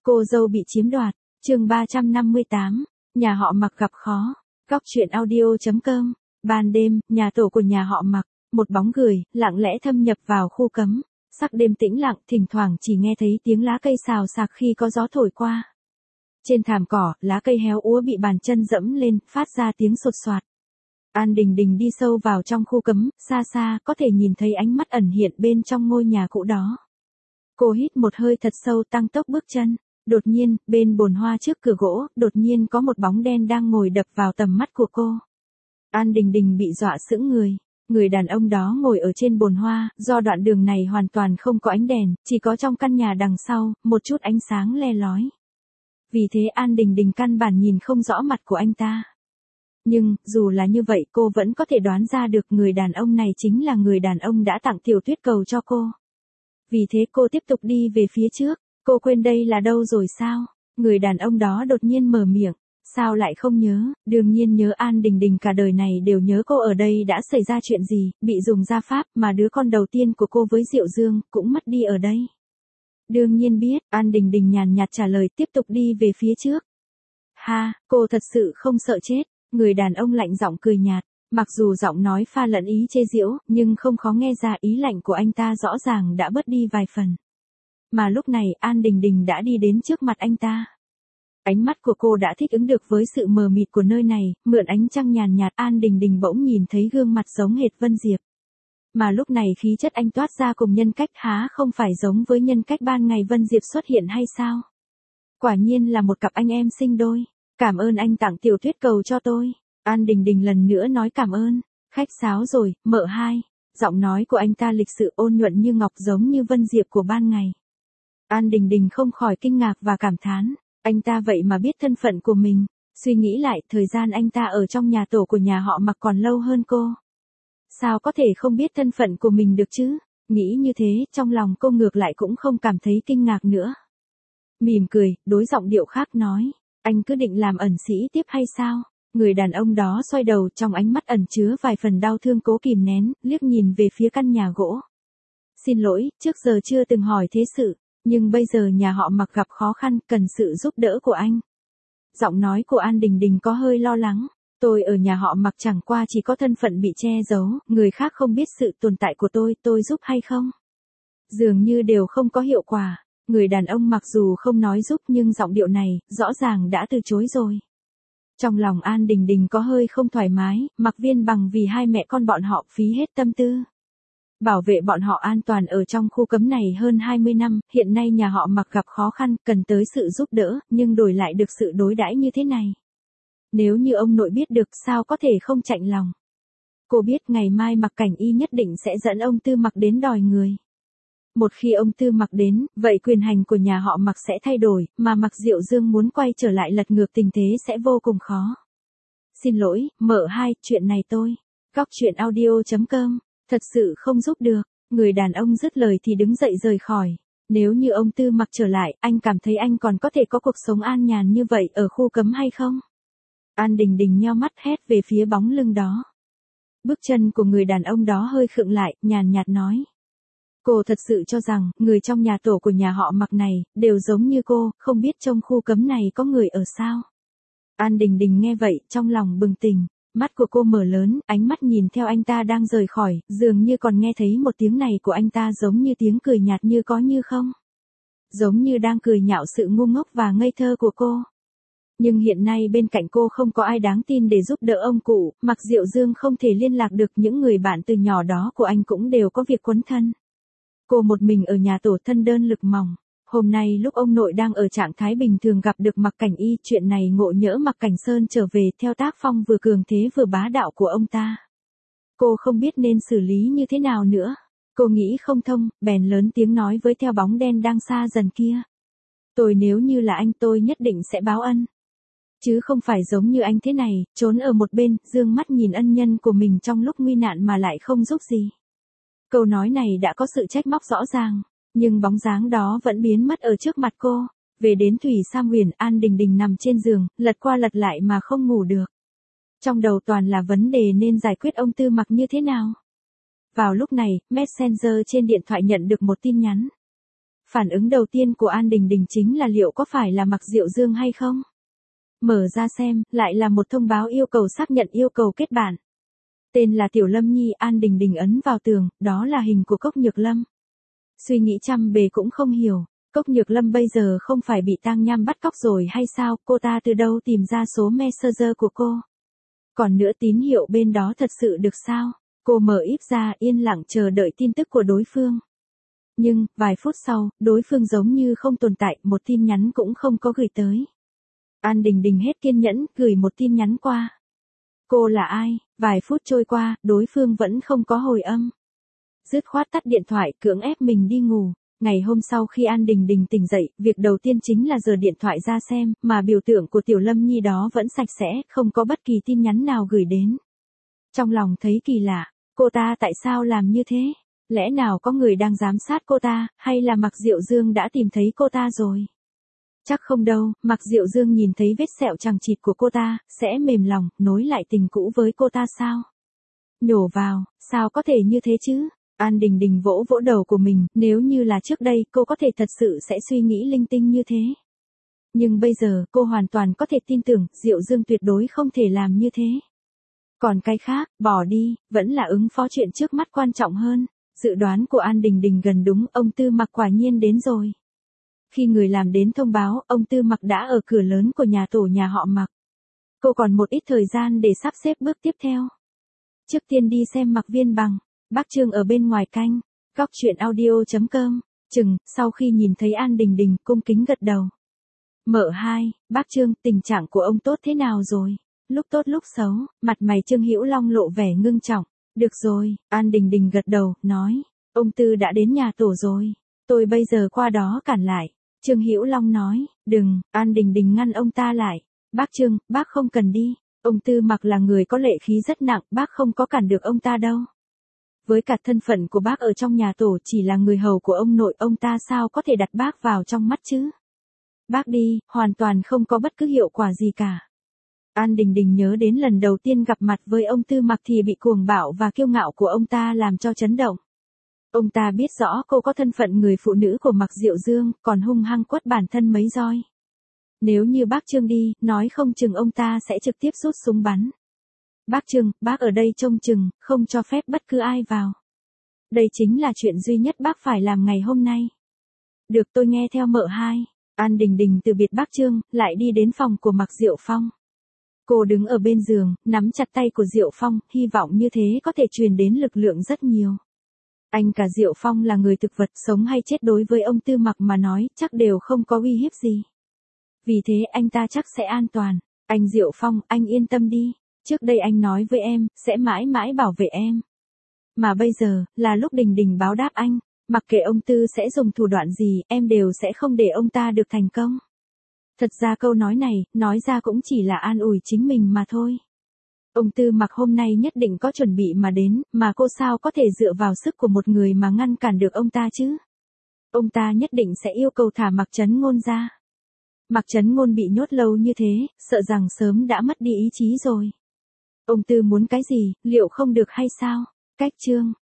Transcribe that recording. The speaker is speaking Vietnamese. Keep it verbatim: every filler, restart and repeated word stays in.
Cô dâu bị chiếm đoạt, chương ba trăm năm mươi tám, nhà họ Mặc gặp khó. Góc truyện audio chấm com. Ban đêm, nhà tổ của nhà họ Mặc, một bóng người lặng lẽ thâm nhập vào khu cấm. Sắc đêm tĩnh lặng, thỉnh thoảng chỉ nghe thấy tiếng lá cây xào xạc khi có gió thổi qua. Trên thảm cỏ, lá cây héo úa bị bàn chân dẫm lên, phát ra tiếng sột soạt. An Đình Đình đi sâu vào trong khu cấm, xa xa có thể nhìn thấy ánh mắt ẩn hiện bên trong ngôi nhà cũ đó. Cô hít một hơi thật sâu, tăng tốc bước chân. Đột nhiên, bên bồn hoa trước cửa gỗ, đột nhiên có một bóng đen đang ngồi đập vào tầm mắt của cô. An Đình Đình bị dọa sững người. Người đàn ông đó ngồi ở trên bồn hoa, do đoạn đường này hoàn toàn không có ánh đèn, chỉ có trong căn nhà đằng sau, một chút ánh sáng le lói. Vì thế An Đình Đình căn bản nhìn không rõ mặt của anh ta. Nhưng, dù là như vậy cô vẫn có thể đoán ra được người đàn ông này chính là người đàn ông đã tặng tiểu tuyết cầu cho cô. Vì thế cô tiếp tục đi về phía trước. Cô quên đây là đâu rồi sao? Người đàn ông đó đột nhiên mở miệng. Sao lại không nhớ? Đương nhiên nhớ. An Đình Đình cả đời này đều nhớ cô ở đây đã xảy ra chuyện gì, bị dùng gia pháp mà đứa con đầu tiên của cô với Diệu Dương cũng mất đi ở đây. Đương nhiên biết, An Đình Đình nhàn nhạt trả lời, tiếp tục đi về phía trước. Ha, cô thật sự không sợ chết. Người đàn ông lạnh giọng cười nhạt. Mặc dù giọng nói pha lẫn ý chê giễu, nhưng không khó nghe ra ý lạnh của anh ta rõ ràng đã bớt đi vài phần. Mà lúc này An Đình Đình đã đi đến trước mặt anh ta. Ánh mắt của cô đã thích ứng được với sự mờ mịt của nơi này, mượn ánh trăng nhàn nhạt An Đình Đình bỗng nhìn thấy gương mặt giống hệt Vân Diệp. Mà lúc này khí chất anh toát ra cùng nhân cách há không phải giống với nhân cách ban ngày Vân Diệp xuất hiện hay sao? Quả nhiên là một cặp anh em sinh đôi. Cảm ơn anh tặng tiểu tuyết cầu cho tôi. An Đình Đình lần nữa nói cảm ơn. Khách sáo rồi, mợ hai. Giọng nói của anh ta lịch sự ôn nhuận như ngọc giống như Vân Diệp của ban ngày. An Đình Đình không khỏi kinh ngạc và cảm thán. Anh ta vậy mà biết thân phận của mình. Suy nghĩ lại, thời gian anh ta ở trong nhà tổ của nhà họ Mặc còn lâu hơn cô. Sao có thể không biết thân phận của mình được chứ? Nghĩ như thế, trong lòng cô ngược lại cũng không cảm thấy kinh ngạc nữa. Mỉm cười, đối giọng điệu khác nói. Anh cứ định làm ẩn sĩ tiếp hay sao? Người đàn ông đó xoay đầu, trong ánh mắt ẩn chứa vài phần đau thương cố kìm nén, liếc nhìn về phía căn nhà gỗ. Xin lỗi, trước giờ chưa từng hỏi thế sự, nhưng bây giờ nhà họ Mặc gặp khó khăn, cần sự giúp đỡ của anh. Giọng nói của An Đình Đình có hơi lo lắng. Tôi ở nhà họ Mặc chẳng qua chỉ có thân phận bị che giấu, người khác không biết sự tồn tại của tôi, tôi giúp hay không? Dường như đều không có hiệu quả. Người đàn ông mặc dù không nói giúp nhưng giọng điệu này, rõ ràng đã từ chối rồi. Trong lòng An Đình Đình có hơi không thoải mái, Mặc Viên Bằng vì hai mẹ con bọn họ phí hết tâm tư. Bảo vệ bọn họ an toàn ở trong khu cấm này hơn hai mươi năm, hiện nay nhà họ Mặc gặp khó khăn, cần tới sự giúp đỡ, nhưng đổi lại được sự đối đãi như thế này. Nếu như ông nội biết được sao có thể không chạnh lòng. Cô biết ngày mai Mặc Cảnh Y nhất định sẽ dẫn ông Tư Mặc đến đòi người. Một khi ông Tư Mặc đến, vậy quyền hành của nhà họ Mặc sẽ thay đổi, mà Mặc Diệu Dương muốn quay trở lại lật ngược tình thế sẽ vô cùng khó. Xin lỗi, mợ hai, chuyện này tôi. Góc truyện audio chấm com. Thật sự không giúp được. Người đàn ông dứt lời thì đứng dậy rời khỏi. Nếu như ông Tư Mặc trở lại, anh cảm thấy anh còn có thể có cuộc sống an nhàn như vậy ở khu cấm hay không? An Đình Đình nheo mắt hét về phía bóng lưng đó. Bước chân của người đàn ông đó hơi khựng lại, nhàn nhạt nói. Cô thật sự cho rằng, người trong nhà tổ của nhà họ Mặc này, đều giống như cô, không biết trong khu cấm này có người ở sao? An Đình Đình nghe vậy, trong lòng bừng tỉnh, mắt của cô mở lớn, ánh mắt nhìn theo anh ta đang rời khỏi, dường như còn nghe thấy một tiếng này của anh ta giống như tiếng cười nhạt như có như không. Giống như đang cười nhạo sự ngu ngốc và ngây thơ của cô. Nhưng hiện nay bên cạnh cô không có ai đáng tin để giúp đỡ ông cụ, Mặc Diệu Dương không thể liên lạc được, những người bạn từ nhỏ đó của anh cũng đều có việc quấn thân. Cô một mình ở nhà tổ thân đơn lực mỏng. Hôm nay lúc ông nội đang ở trạng thái bình thường gặp được Mặc Cảnh Y, chuyện này ngộ nhỡ Mặc Cảnh Sơn trở về theo tác phong vừa cường thế vừa bá đạo của ông ta. Cô không biết nên xử lý như thế nào nữa. Cô nghĩ không thông, bèn lớn tiếng nói với theo bóng đen đang xa dần kia. Tôi nếu như là anh tôi nhất định sẽ báo ân. Chứ không phải giống như anh thế này, trốn ở một bên, dương mắt nhìn ân nhân của mình trong lúc nguy nạn mà lại không giúp gì. Câu nói này đã có sự trách móc rõ ràng, nhưng bóng dáng đó vẫn biến mất ở trước mặt cô. Về đến Thủy Sam Huyền, An Đình Đình nằm trên giường, lật qua lật lại mà không ngủ được. Trong đầu toàn là vấn đề nên giải quyết ông Tư Mặc như thế nào. Vào lúc này, Messenger trên điện thoại nhận được một tin nhắn. Phản ứng đầu tiên của An Đình Đình chính là liệu có phải là Mạc Diệu Dương hay không? Mở ra xem, lại là một thông báo yêu cầu xác nhận yêu cầu kết bạn. Tên là Tiểu Lâm Nhi. An Đình Đình ấn vào tường, đó là hình của Cốc Nhược Lâm. Suy nghĩ trăm bề cũng không hiểu, Cốc Nhược Lâm bây giờ không phải bị Tang Nham bắt cóc rồi hay sao, cô ta từ đâu tìm ra số Messenger của cô? Còn nữa tín hiệu bên đó thật sự được sao? Cô mở íp ra yên lặng chờ đợi tin tức của đối phương. Nhưng, vài phút sau, đối phương giống như không tồn tại, một tin nhắn cũng không có gửi tới. An Đình Đình hết kiên nhẫn, gửi một tin nhắn qua. Cô là ai? Vài phút trôi qua, đối phương vẫn không có hồi âm. Dứt khoát tắt điện thoại, cưỡng ép mình đi ngủ. Ngày hôm sau khi An Đình Đình tỉnh dậy, việc đầu tiên chính là giở điện thoại ra xem, mà biểu tượng của Tiểu Lâm Nhi đó vẫn sạch sẽ, không có bất kỳ tin nhắn nào gửi đến. Trong lòng thấy kỳ lạ, cô ta tại sao làm như thế? Lẽ nào có người đang giám sát cô ta, hay là Mạc Diệu Dương đã tìm thấy cô ta rồi? Chắc không đâu, Mạc Diệu Dương nhìn thấy vết sẹo chằng chịt của cô ta, sẽ mềm lòng, nối lại tình cũ với cô ta sao? Nhổ vào, sao có thể như thế chứ? An Đình Đình vỗ vỗ đầu của mình, nếu như là trước đây, cô có thể thật sự sẽ suy nghĩ linh tinh như thế. Nhưng bây giờ, cô hoàn toàn có thể tin tưởng, Diệu Dương tuyệt đối không thể làm như thế. Còn cái khác, bỏ đi, vẫn là ứng phó chuyện trước mắt quan trọng hơn. Dự đoán của An Đình Đình gần đúng, ông Tư Mặc quả nhiên đến rồi. Khi người làm đến thông báo, ông Tư Mặc đã ở cửa lớn của nhà tổ nhà họ Mạc. Cô còn một ít thời gian để sắp xếp bước tiếp theo. Trước tiên đi xem Mạc Viên Bằng. Bác Trương ở bên ngoài canh. Góc truyện audio chấm com. Chừng, sau khi nhìn thấy An Đình Đình, cung kính gật đầu. Mợ hai, bác Trương, tình trạng của ông tốt thế nào rồi? Lúc tốt lúc xấu, mặt mày Trương Hữu Long lộ vẻ ngưng trọng. Được rồi, An Đình Đình gật đầu, nói. Ông Tư đã đến nhà tổ rồi. Tôi bây giờ qua đó cản lại. Trương Hữu Long nói. Đừng, An Đình Đình ngăn ông ta lại. Bác Trương, bác không cần đi. Ông Tư Mặc là người có lệ khí rất nặng, bác không có cản được ông ta đâu. Với cả thân phận của bác ở trong nhà tổ chỉ là người hầu của ông nội, ông ta sao có thể đặt bác vào trong mắt chứ? Bác đi, hoàn toàn không có bất cứ hiệu quả gì cả. An Đình Đình nhớ đến lần đầu tiên gặp mặt với ông Tư Mặc thì bị cuồng bạo và kiêu ngạo của ông ta làm cho chấn động. Ông ta biết rõ cô có thân phận người phụ nữ của Mạc Diệu Dương, còn hung hăng quất bản thân mấy roi. Nếu như bác Trương đi, nói không chừng ông ta sẽ trực tiếp rút súng bắn. Bác Trương, bác ở đây trông chừng, không cho phép bất cứ ai vào. Đây chính là chuyện duy nhất bác phải làm ngày hôm nay. Được, tôi nghe theo mợ hai. An Đình Đình từ biệt bác Trương, lại đi đến phòng của Mạc Diệu Phong. Cô đứng ở bên giường, nắm chặt tay của Diệu Phong, hy vọng như thế có thể truyền đến lực lượng rất nhiều. Anh cả Diệu Phong là người thực vật, sống hay chết đối với ông Tư Mặc mà nói, chắc đều không có uy hiếp gì. Vì thế anh ta chắc sẽ an toàn. Anh Diệu Phong, anh yên tâm đi. Trước đây anh nói với em, sẽ mãi mãi bảo vệ em. Mà bây giờ, là lúc Đình Đình báo đáp anh. Mặc kệ ông Tư sẽ dùng thủ đoạn gì, em đều sẽ không để ông ta được thành công. Thật ra câu nói này, nói ra cũng chỉ là an ủi chính mình mà thôi. Ông Tư Mặc hôm nay nhất định có chuẩn bị mà đến, mà cô sao có thể dựa vào sức của một người mà ngăn cản được ông ta chứ? Ông ta nhất định sẽ yêu cầu thả Mạc Trấn Ngôn ra. Mạc Trấn Ngôn bị nhốt lâu như thế, sợ rằng sớm đã mất đi ý chí rồi. Ông Tư muốn cái gì, liệu không được hay sao? Cách chương